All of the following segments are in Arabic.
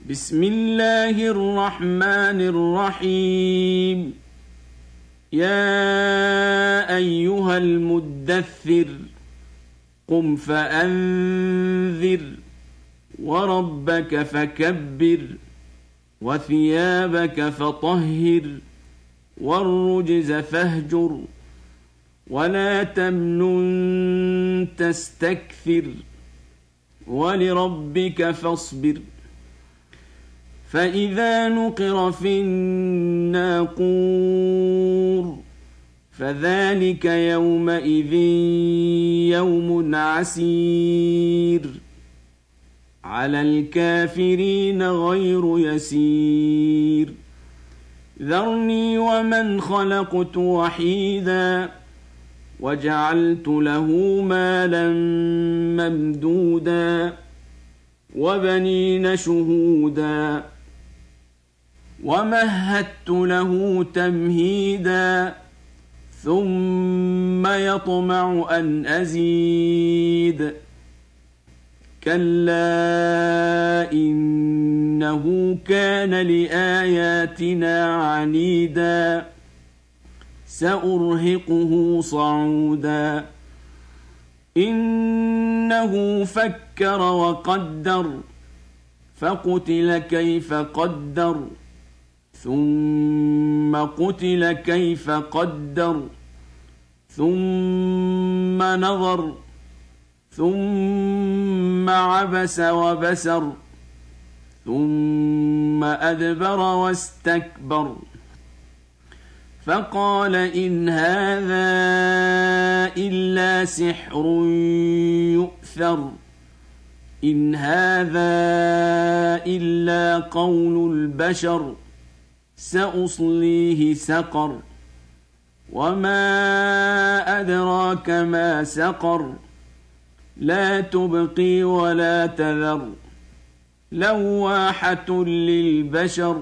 بسم الله الرحمن الرحيم. يا أيها المدثر قم فأنذر وربك فكبر وثيابك فطهر والرجز فاهجر ولا تمنن تستكثر ولربك فاصبر. فإذا نقر في الناقور فذلك يومئذ يوم عسير على الكافرين غير يسير. ذرني ومن خلقت وحيدا وجعلت له مالا ممدودا وبنين شهودا ومهدت له تمهيدا ثم يطمع أن أزيد كلا إنه كان لآياتنا عنيدا سأرهقه صعودا. إنه فكر وقدر فقتل كيف قدر ثم قتل كيف قدر ثم نظر ثم عبس وبسر ثم أدبر واستكبر فقال إن هذا إلا سحر يؤثر إن هذا إلا قول البشر سأصليه سقر وما أدراك ما سقر لا تبقي ولا تذر لواحة للبشر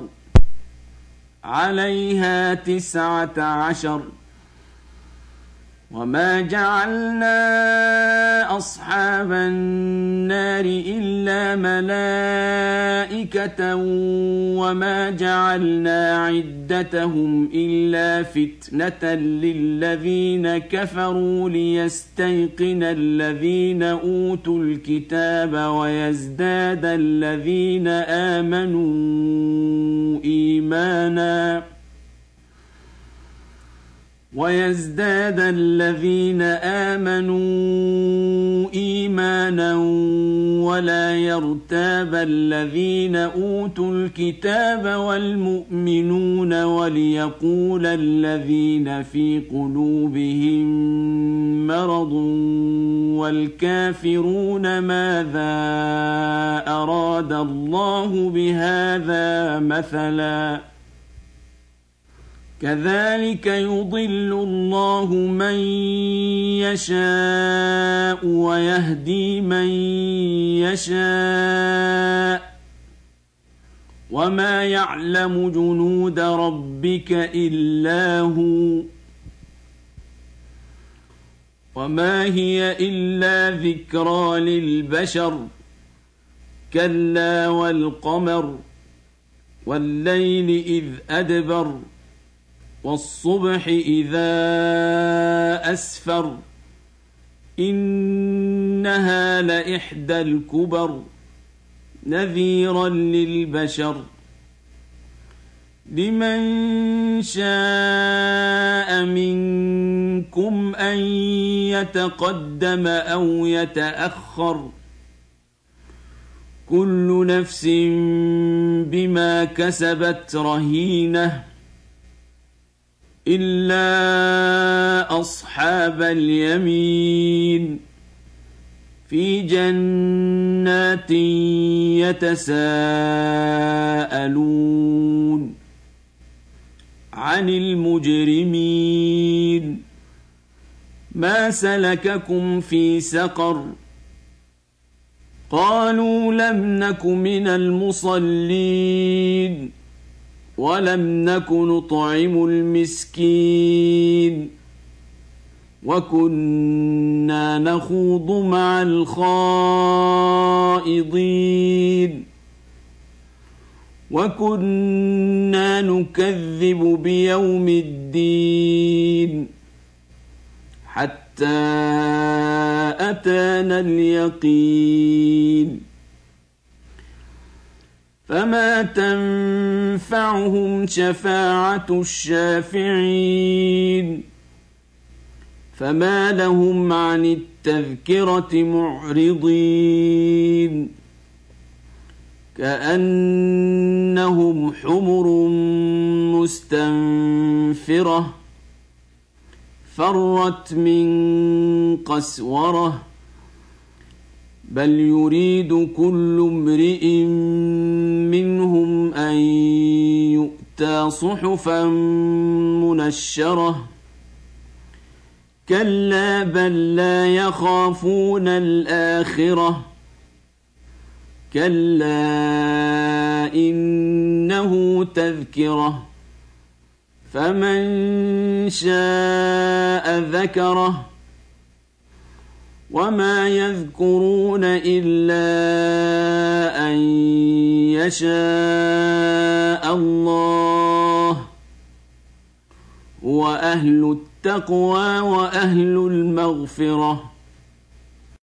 عليها 19. وما جعلنا أصحاب النار إلا ملائكة وما جعلنا عدتهم إلا فتنة للذين كفروا ليستيقن الذين أوتوا الكتاب ويزداد الذين آمنوا إيمانا ولا يرتاب الذين أوتوا الكتاب والمؤمنون وليقول الذين في قلوبهم مرض والكافرون ماذا أراد الله بهذا مثلا كذلك يضل الله من يشاء ويهدي من يشاء وما يعلم جنود ربك إلا هو وما هي إلا ذكرى للبشر كلا والقمر والليل إذ أدبر والصبح إذا أسفر إنها لإحدى الكبر نذيرا للبشر لمن شاء منكم أن يتقدم أو يتأخر كل نفس بما كسبت رهينة إلا أصحاب اليمين في جنات يتساءلون عن المجرمين ما سلككم في سقر قالوا لم نك من المصلين ولم نك نطعم المسكين وكنا نخوض مع الخائضين وكنا نكذب بيوم الدين حتى أتانا اليقين فما تنفعهم شفاعة الشافعين فما لهم عن التذكرة معرضين كأنهم حمر مستنفرة فرت من قسورة بل يريد كل امرئ منهم أن يؤتى صحفا منشرة كلا بل لا يخافون الآخرة كلا إنه تذكرة فمن شاء ذكره وما يذكرون إلا أن يشاء الله هو أهل التقوى وأهل المغفرة